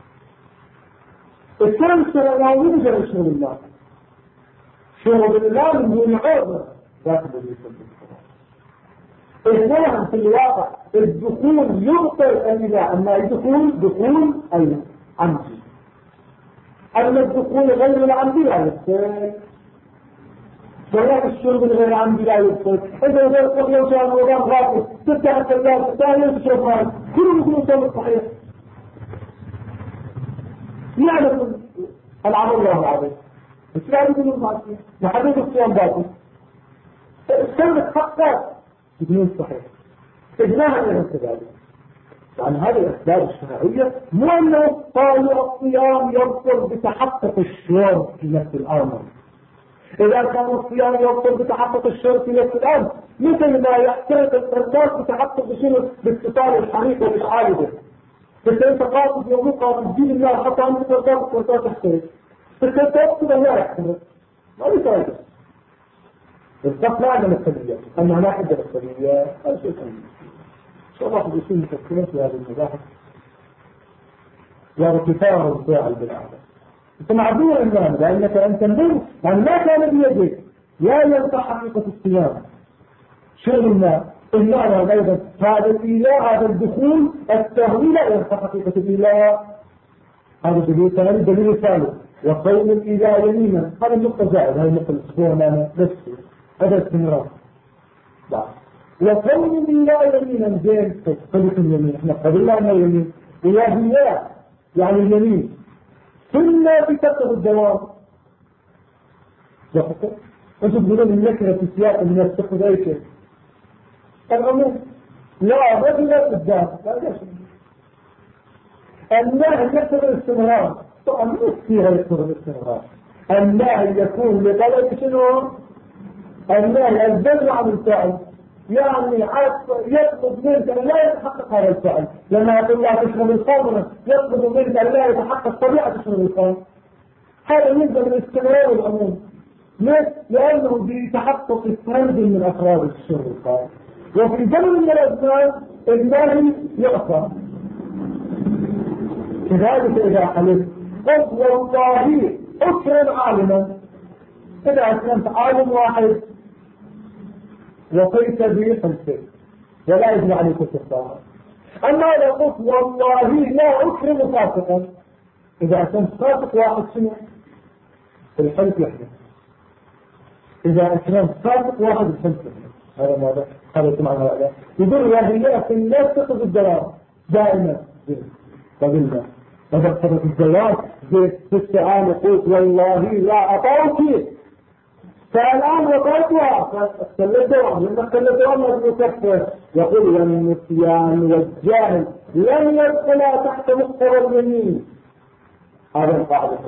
السبب الشرعي لا يوجد الشرب الله. شرب الله من دون عذر داخل السبب. إذن في الواقع الدخول يبطل الإله، أما الدخول دخول العمدي، أما الدخول غير العمدي لا يبطل. ولا الشرب غير عمدي لا يبطل. إذا غير يوم شهر رمضان غافل تفتح الثلاجة الثانية تشرب ماء كل يقولون سبب صحيح. يعرف العمل الله العظيم الإسلام يقولون المعصية محدود الصيام باطل. السبب حقا يقولون صحيح. إجماعا لهم كذلك. يعني هذه الأسباب الشرعية، مو أنه قالوا الصيام يبطل بتحقق الشرط في نفس الأمر. إذا كان الصيام يبطل بتحقق الشرط في نفس الأمر، مثل ما يحترق القرطاس بتحقق شنو؟ باتصال الحريق والإشعال به. بس أنت قاصد يوم قاصد تجيب النار حتى عند القرطاس يحترق، القرطاس كده لا يحترق، ما لي فائدة. القصد لا عندنا السبيلية، أما لا حد السبيلية هذا شيء ثاني. إن شاء الله في الوصول مفكرين في هذه المباحث وارتفاع الفاعل بالأعلى. أنت معذور إمام لأنك أنت تنظر يعني ما كان بيدك لا ينفع حقيقة الصيام. شغل الماء المعنى أيضا هذا الإله، هذا الدخول التهويل لا ينفع حقيقة الإله. هذا دليل ثاني. دليل ثالث وصوم الإله يمينا، هذا النقطة زائد، هذا النقطة الأسبوع معنا بس هذا استمرار. وصوم الإله يمينا زين قلت اليمين، احنا قبلنا أنه يمين إلهيات يعني اليمين ثم بتقض الدوام. انتم تقولون النكرة في سياق الناس تأخذ أي شيء العموم لا رجل قدام لا ليش النهي يقتضي الاستمرار. طبعا مو كثير يقتضي الاستمرار. النهي يكون لطلب شنو؟ النهي البدء عن الفعل، يعني يطلب منك ان لا يتحقق هذا الفعل. لما يقول الله تشرب الخمر يطلب منك ان لا يتحقق طبيعه تشرب الخمر. هذا يلزم الاستمرار والعموم. ليش؟ لانه بيتحقق الفرد من افراد الشرب الخمر، وفي زمن من الازمان النهي يعصى. كذلك اذا حلفت قل والله اكرم عالما، اذا اسلمت عالم واحد وقيت به خلفه ولا يجب عليك الكفاره. اما لو قلت والله لا اكرم فاسقا، اذا اسلمت فاسق واحد شنو؟ الحلف يحدث. اذا اسلمت فاسق واحد الحلف يحدث. هذا ماذا؟ هذا سمعنا هذا يقول وهي في الناس تقضي الدوام دائما قبلنا. إذا قضت الدوام في السؤال قلت والله لا أطوك، فالآن وقعتها فاختل الدوام. لما اختل الدوام لازم يكفر. يقول والنسيان والجهل لن يدخل تحت مقتضى اليمين. هذا القاعدة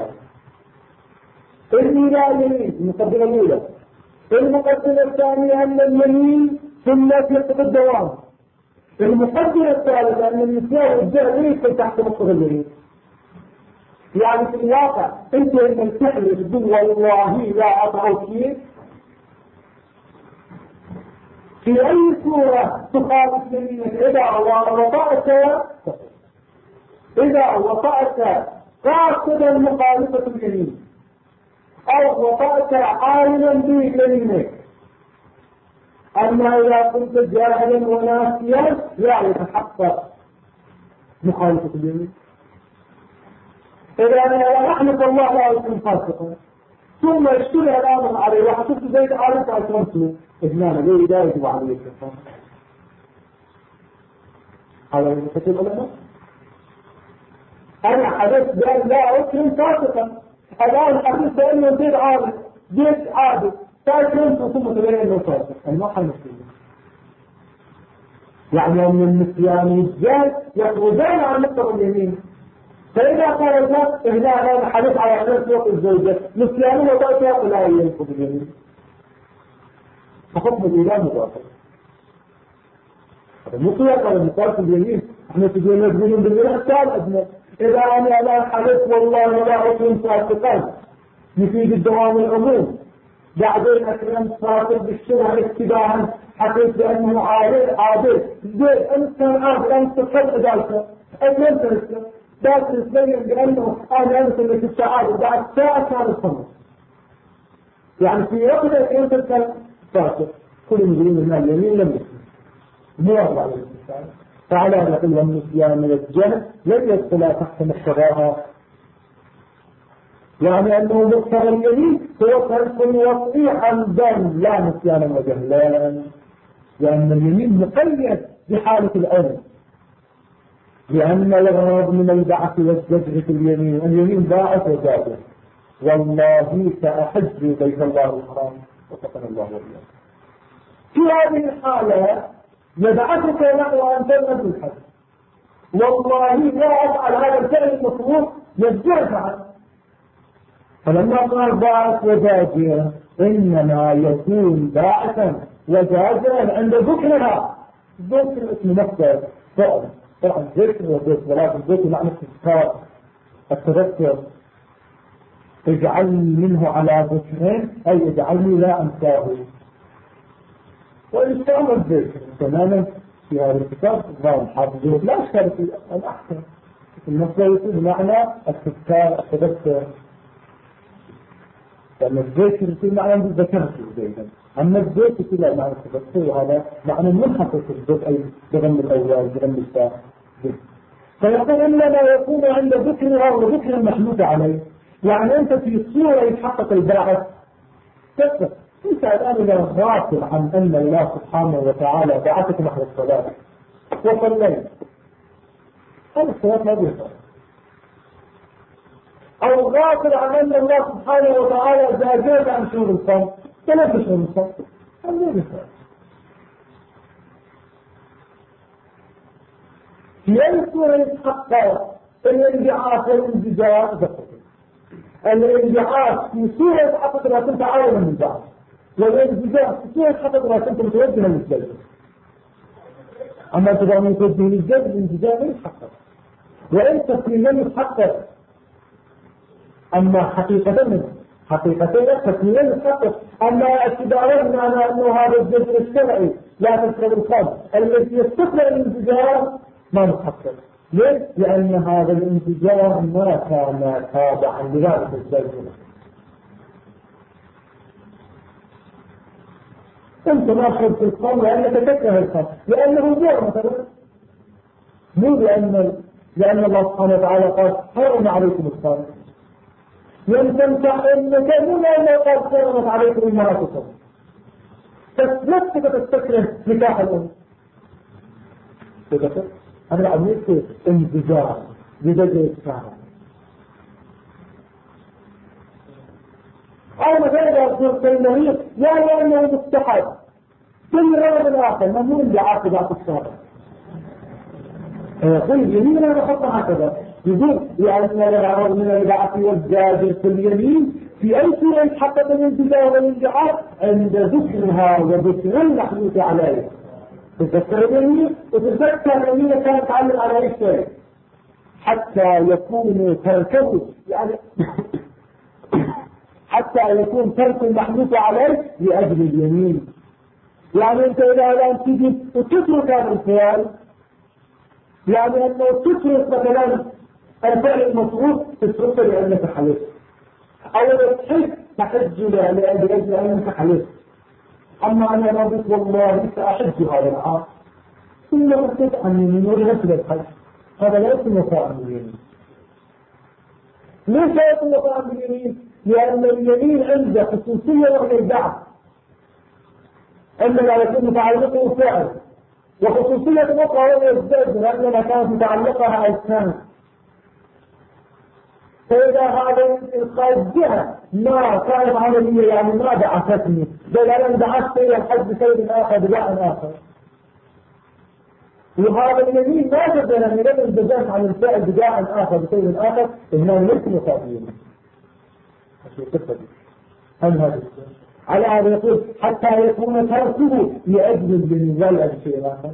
الإله يمين المقدمة الأولى. المقدمة الثانية أن اليمين ثم يقتضي الدوام. المقدمة الثالثة أن النسيان والجهل ليس تحت مقتضى اليمين. يعني في الواقع انت لما تحلف تقول والله لا اطعك في اي صورة تخالف يمينك. اذا وطأت قاصدا مخالفة اليمين او وطأت عالما بيمينك. اما اذا كنت جاهلا وناسيا لا يتحقق مخالفة اليمين. إذا رحمة الله لا يكون فاسقا ثم اشتبه الأمر عليه وحسبت زيد عالمت أكرمته إجمالا ليه لا يجب عليه الكفار. هذا من فتح العلماء. أنا حدثت بأن لا أكرم فاسقا، الآن حدثت بأنه زيد عالم زيد عابد فأكرمته ثم تبين أنه فاسق. أنا ما حنسيه. يعني أن النسيان والجهل يخرجون عن مقتضى اليمين. فإذا قال الناس هنا حدث على أساس وقت الزوجة نسيانه وضعتها لا ينقض اليمين، فحكم الإله مضافة. هذا مو قياس على مقاس اليمين. احنا تقول نجمين بالله التالي أدنى. إذا أنا لا حدث والله لا أكرم فاسقا يفيد الدوام العموم. بعدين أكرمت فاسق بالشرع اتباعا حكيت بأنه عادل زين أنت عادل أنت تفرق ذلك أكرمت الإسلام ذات الإسلام بأنه أنا أمثل في السعادة بعد ساعة كان الخمس. يعني في وقت أنت كان فاسق كل مجرين من اليمين لم يسلم موضع للإسلام. فعلى نقل والنسيان والجهل لم يدخل تحت مقتضاها. يعني أنه مقتضى اليمين هو فرق وصي عمدا لا نسيانا وجهلا، لأن اليمين مقيد بحالة الأمر، لأن الغرض من البعث والزجر في اليمين. اليمين باعث وزاجر. والله سأحج بيت الله الحرام وفقنا الله وإياه. في هذه الحالة يبعثك نحو أن تذهب الحج. والله لا أفعل هذا الفعل المطلوب يزجرك عنه. فلما قال باعث وزاجرا إنما يكون باعثا وزاجرا عند ذكرها. ذكر اسم مصدر فعل، طبعا ذكر وذكر، ولكن ذكر معنى التذكار التذكر. اجعلني منه على ذكرين أي اجعلني لا أنساه. وإن شاء الله الذكر تماما في هذا الكتاب ظاهر حافظه لا أشكال في الأحسن المصدر بمعنى التذكار التذكر، لأن الذكر في معنى الذكر جيدا، أما الذكر في معنى التذكر وهذا معنى منحصر في الذكر أي بضم الأول بضم التاء. فيقول إنما يكون عند ذكرها وذكر المحمود عليه. يعني أنت في صورة يتحقق الباعث تثبت. أنت الآن إذا غافل عن أن الله سبحانه وتعالى بعثك نحو الصلاة وصليت، هذا الصلاة ما بيصير. أو غافل عن أن الله سبحانه وتعالى زاجاك عن شهور الصوم فلا تشهر الصوم، هذا ما بيصير. في أي صورة يتحقق الانبعاث والانزجار؟ الانبعاث في صورة يتحقق إذا كنت عالما من بعض، والانزجار في صورة يتحقق إذا كنت متوجها للجلد. أما تبقى متوجه للجلد الانزجار لا يتحقق، وإنت في لم يتحقق. أما حقيقة تكميلا يتحقق. أما اعتبارنا على أنه هذا الجذر الشرعي لا تشرب الخمر الذي يستقبل الانزجار ما نتحقق. ليه؟ لأن هذا الانفجار ما كان تابعا لذلك الزلزلة. أنت ما شربت الخمر لأنك تكره الخمر، لأنه جار مثلا، مو لأن الله سبحانه وتعالى قال حرم عليكم الخمر. يمكن أنك مو لأنه قال حرمت عليكم المرأة، فنفسك تستكره نكاح الأم. أنا عملت انفجار بدجل الساعة. أو مثلا إذا أصدرت المريض لا لأنه مستحب كل رمض الآخر ممنون لعاقب عقب السابق. يقول اليمين أنا بحط هكذا، يقول لأن العرض من البعث والزاجر في اليمين في أي سورة يتحقق الانفجار والانجعار عند ذكرها وذكر المحدوث عليه. تذكر اليمين وتذكر اليمين كان يتعلم على اي شيء حتى يكون تركه، يعني حتى يكون ترك المحدوث عليه لأجل اليمين. يعني انت اذا الان تجي وتترك هذا الفعل، يعني انه تترك مثلا الفعل المفروض تتركه لانك حلفت، او تحج تحج لاجل انك حلفت. أما أنا رابط والله سأحج هذا العام ثم أخذ عن يمين ورهت للحج، هذا لا يكون وفاء باليمين. ليش لا يكون وفاء باليمين؟ لأن اليمين عنده خصوصية وهي البعث، عندما يكون متعلقه فعل، وخصوصية أخرى وهي الزجر لأنها كانت متعلقها أجسام. فإذا هذا الجهة ما كانت عملية، يعني ما بعثتني بل أنا بعثت إلى الحج بسبب آخر بداء آخر، وهذا اليمين ما جدنا من لم الجزاء عن الفعل بداء آخر بسبب آخر إنه ليس مقابلين. على هذا يقول حتى يكون تركه لأجل اليمين لا لأجل شيء آخر.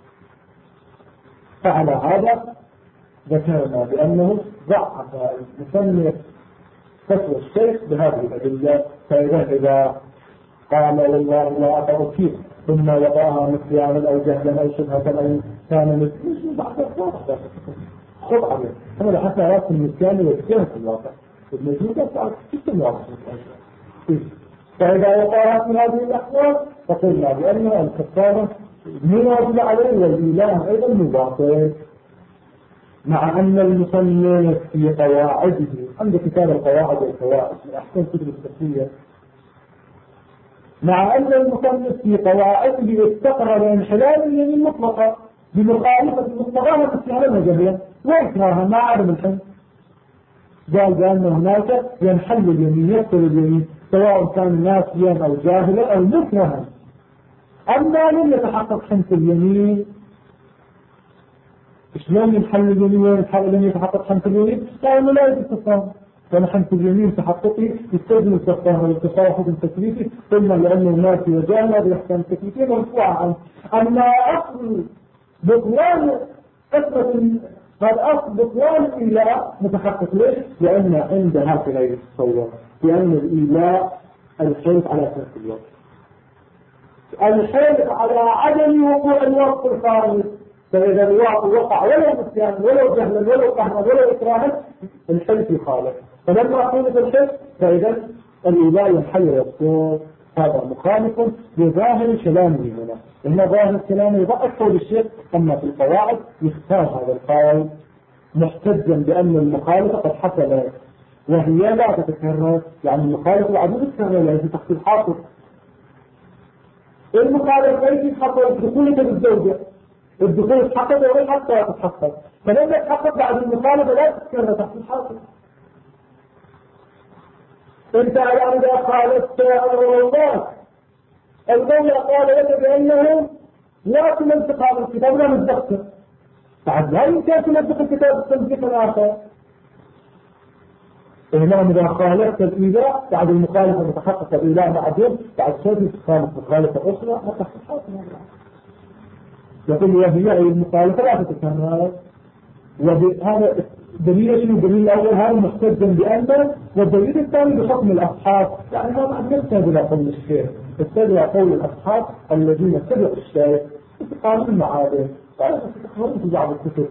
فعلى هذا ذكرنا بأنه ضعف المصنف فتوى الشيخ بهذه الأدلة. فإذا قال والله لا أتوكيل ثم وضعها نسيانا أو جهلا أو شبهة أو كان مثل بعد الضغط خذ عليه. هذا حتى رأس النسيان والسيان في الواقع الموجودة في الواقع. فإذا وقعها في هذه الأحوال فقلنا بأن الكفارة مواجبة عليه والإله أيضا مباطل، مع أن المصنف في قواعده عند كتاب القواعد والفوائد من أحسن كتب التفسير، مع أن المصنف في قواعده استقر بانحلال اليمين مطلقا بمخالفة مطلقاها في استعمالها جميعا وإكراها مع عدم الحل. قال بأن هناك ينحل اليمين يقتل اليمين سواء كان ناسيا أو جاهلا أو مكرها. أما لم يتحقق حنث اليمين شلون ينحل اليمين لم يتحقق حنف اليمين؟ لأنه لا يوجد تفاهم. كان حنف اليمين تحققي يستخدم التفاهم والتصافح التكليفي، ثم لأنه الناس وجاهنا بإحكام التكليفية مرفوعة عنه. أما أصل بطلان هذا أصل بطلان الإيلاء متحقق ليش؟ لأن عندها في غير التصور، لأن الإيلاء الحلف على ترك الوقت، الحلف على عدم وقوع الوقت الخارج. فإذا الواقع وقع ولو نسيانا ولو جهلا ولو قهرا ولو إكراها الحلف يخالف. فلما حدث الحلف فإذا الإيلاء ينحل ويكون هذا مخالف لظاهر كلامه هنا. إن ظاهر كلامه يضعف قول الشيخ، أما في القواعد يختار هذا القول محتجا بأن المخالفة قد حصلت وهي لا تتكرر، يعني المخالفة العديد تتكرر لأنه تحصيل حاصل. المخالفة ليس حصل دخولك بالزوجة، الدخول تحقق ولا حتى تتحقق، فلما تحقق بعد المخالفة لا تتكرر تحصيل حاصل. انت على اذا خالفت امر الله، المولى قال لك بانه لا تمزق هذا الكتاب ولا مزقته، بعد لا يمكن تمزق الكتاب تمزيقا اخر. إنما إذا خالفت الإيلاء بعد المخالفة متحقق الإيلاء بعدين بعد شيء تخالف مخالفة أخرى ما تحقق. يقول وهي المخالفة لا تتكرر. وهذا دليل شنو؟ الدليل الأول هذا محتجا بأن، والدليل الثاني بحكم الأصحاب. يعني ما بعد يستند إلى قول الشيخ، يستند إلى قول الأصحاب الذين سبقوا الشيخ استقاموا المعادن، قالوا تتكررون في بعض الكتب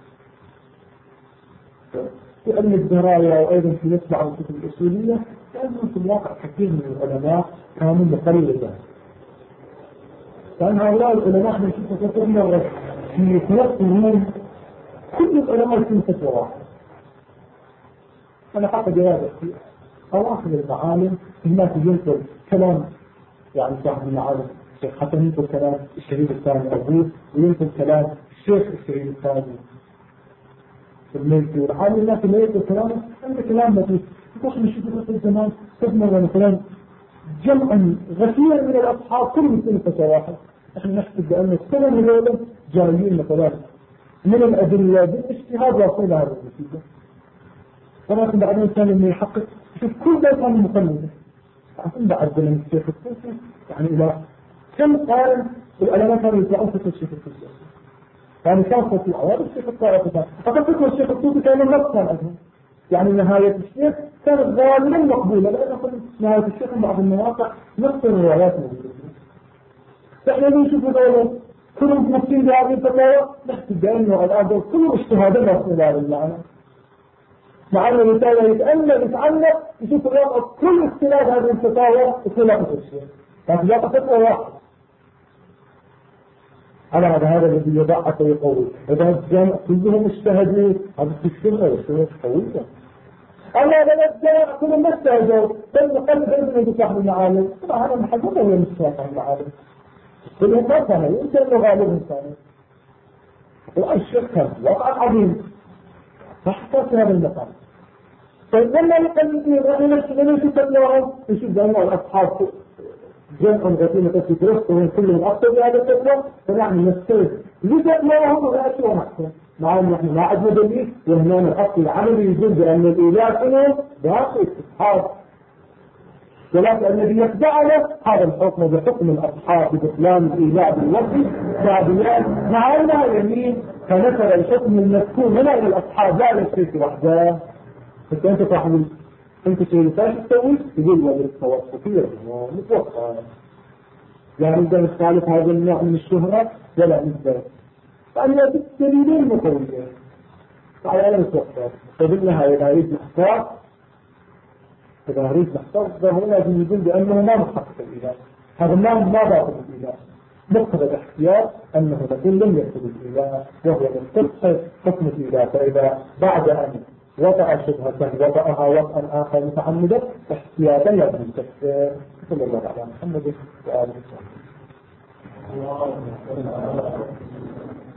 في علم الدراية وأيضا في نسبة عن الكتب الأصولية، لأنه في الواقع كثير من العلماء كانوا مقلدا. كان هؤلاء العلماء من شفة كثير مرة في 3 قرون كل العلماء في فتوى واحدة. أنا حتى جواب في أواخر المعالم هناك ينقل كلام يعني صاحب المعالم الشيخ حسن، ينقل كلام الشهيد الثاني أبوه، وينقل كلام الشيخ الشهيد الثاني الملكي، والحال الناس اللي يقول كلامه عنده كلام لطيف. يقول نشوف في الزمان تسمع مثلا جمعا غفير من الأصحاب كلهم يكونوا فتوى واحد. نحن نحسب بأن السنة هذول جايين مثلا من الأدلة بالاجتهاد وصول هذا النتيجة. ولكن بعد الإنسان لما يحقق شوف كل ده كان مقلد. عشان بعد من الشيخ الطوسي يعني إلى كم قال العلماء كانوا يطلعون فتوى الشيخ الطوسي، يعني كان صوت العوار الشيخ الطائفة. فقد فكرة الشيخ الطوسي كان النص كان أجل، يعني نهاية الشيخ كانت غالبا مقبولة، لأن نهاية الشيخ بعض المواقع نص الروايات موجودة. فإحنا نشوف هذول كلهم ممثلين بهذه الفتاوى، نحسب بأنه الآن كلهم اجتهادا رسول الله المعنى. مع أن الرسالة يتعلق يشوف الواقع كل اختلاف هذه الفتاوى اختلافة الشيخ، لكن لا فتوى واحد. على هذا الذي يضع حتى يقول إذا الجمع كلهم اجتهدوا هذا الشيء غير قوية. أما إذا الجمع كلهم اجتهدوا ثم قلب ابن بصاحب المعالم، طبعا هذا محجوبة هو مصاحب المعالم كلهم ما كان يمكن أنه غالب إنساني. والشيخ كان وقع عظيم فحصل في هذا المقام. طيب لما يقلدون رأي نفسه يشوف النوعهم يشوف بأنه الأصحاب جمع غسيمة في درسته كلهم أكثر بهذا الفتوى، فنحن نستيق لفتواهم ولا شيء محسن، مع أن نحن ما عندنا دليل. وهنا الأصل العملي يقول بأن الإله كله باقي الأصحاب، ولكن الذي يتبعنا هذا الحكم بحكم الأصحاب ببطلان الإله بالوصف تابعان مع أنها يمين، فنسب الحكم المذكور هنا إلى الأصحاب لا للشرك وحده. فأنت صاحب انت شيء فاش تسوي يقول ولا التوسطية متوقع، يعني نقدر نخالف هذا النوع من الشهرة ولا نقدر، يعني بالدليلين مقويين على أنا متوقع. فبالنهاية إذا أريد نختار هنا لازم يقول بأنه ما محقق الإله، هذا ما باطل الإله، مقتضى الاحتياط أنه لكن لم يكتب الإله وهو يستبقى حكم الإله. فإذا بعد أن وضع شبهة وضعها وضعا آخر متعمدا احتياطا لازم التكفير. صلى الله على محمد وآله وصحبه.